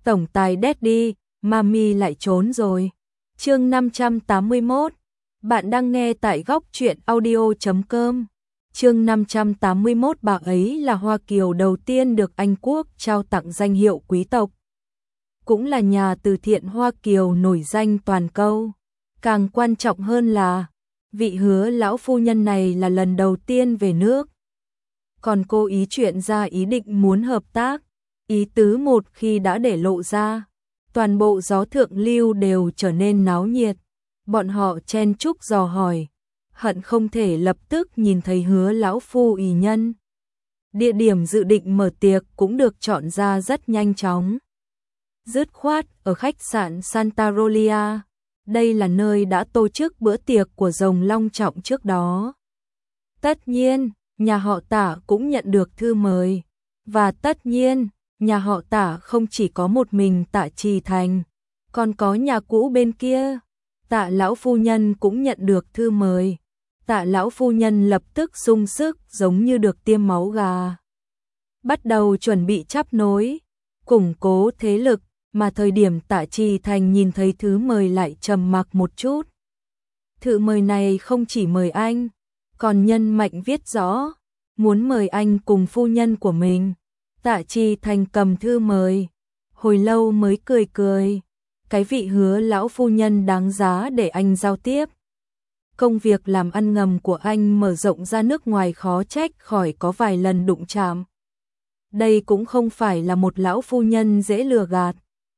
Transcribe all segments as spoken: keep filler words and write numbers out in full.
tổng tài Daddy, Mami lại trốn rồi. Chương năm trăm tám mươi mốt. Bạn đang nghe tại góc truyện audio chấm com. Chương năm trăm tám mươi mốt, bà ấy là Hoa Kiều đầu tiên được Anh Quốc trao tặng danh hiệu quý tộc. Cũng là nhà từ thiện Hoa Kiều nổi danh toàn cầu. Càng quan trọng hơn là, vị Hứa lão phu nhân này là lần đầu tiên về nước. Còn cô ý chuyện ra ý định muốn hợp tác. Ý tứ một khi đã để lộ ra, toàn bộ gió thượng lưu đều trở nên náo nhiệt. Bọn họ chen chúc dò hỏi, hận không thể lập tức nhìn thấy Hứa lão phu ỷ nhân. Địa điểm dự định mở tiệc cũng được chọn ra rất nhanh chóng. Dứt khoát ở khách sạn Santa Rolia. Đây là nơi đã tổ chức bữa tiệc của rồng long trọng trước đó. Tất nhiên, nhà họ Tả cũng nhận được thư mời. Và tất nhiên, nhà họ Tả không chỉ có một mình Tạ Trì Thành, còn có nhà cũ bên kia. Tạ lão phu nhân cũng nhận được thư mời. Tạ lão phu nhân lập tức sung sức giống như được tiêm máu gà. Bắt đầu chuẩn bị chắp nối, củng cố thế lực, mà thời điểm Tạ Trì Thành nhìn thấy thư mời lại trầm mặc một chút. Thư mời này không chỉ mời anh, còn nhân mạch viết rõ, muốn mời anh cùng phu nhân của mình. Tạ Trì Thành cầm thư mời, hồi lâu mới cười cười. Cái vị Hứa lão phu nhân đáng giá để anh giao tiếp. Công việc làm ăn ngầm của anh mở rộng ra nước ngoài khó trách khỏi có vài lần đụng chạm. Đây cũng không phải là một lão phu nhân dễ lừa gạt.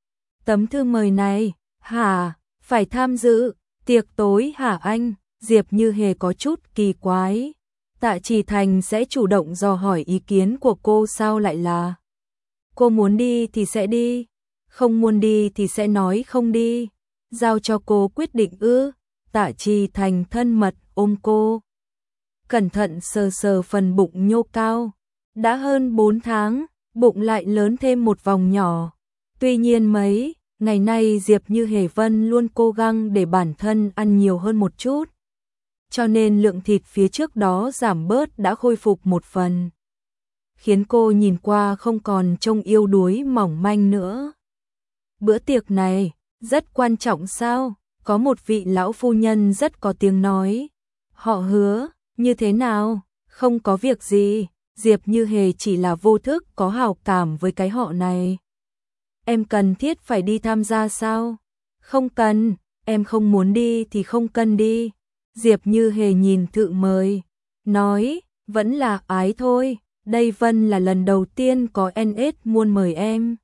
Tấm thư mời này, hả, phải tham dự tiệc tối hả anh? Diệp Như Hề có chút kỳ quái. Tạ Trì Thành sẽ chủ động dò hỏi ý kiến của cô sao lại là? Cô muốn đi thì sẽ đi, không muốn đi thì sẽ nói không đi. Giao cho cô quyết định ư? Tạ Trì Thành thân mật ôm cô, cẩn thận sờ sờ phần bụng nhô cao. Đã hơn bốn tháng, bụng lại lớn thêm một vòng nhỏ. Tuy nhiên mấy ngày nay Diệp Như Hề Vân luôn cố gắng để bản thân ăn nhiều hơn một chút. Cho nên lượng thịt phía trước đó giảm bớt đã khôi phục một phần. Khiến cô nhìn qua không còn trông yếu đuối mỏng manh nữa. Bữa tiệc này, rất quan trọng sao? Có một vị lão phu nhân rất có tiếng nói. Họ Hứa, như thế nào? Không có việc gì. Diệp Như Hề chỉ là vô thức có hảo cảm với cái họ này. Em cần thiết phải đi tham gia sao? Không cần, em không muốn đi thì không cần đi. Diệp Như Hề nhìn thư mời, nói, vẫn là ái thôi, đây Vân là lần đầu tiên có en ét muốn mời em.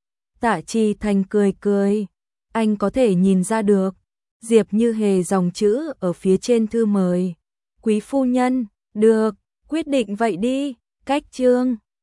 Tạ Trì Thành cười cười, anh có thể nhìn ra được. Diệp Như Hề dòng chữ ở phía trên thư mời. Quý phu nhân, được, quyết định vậy đi, cách chương.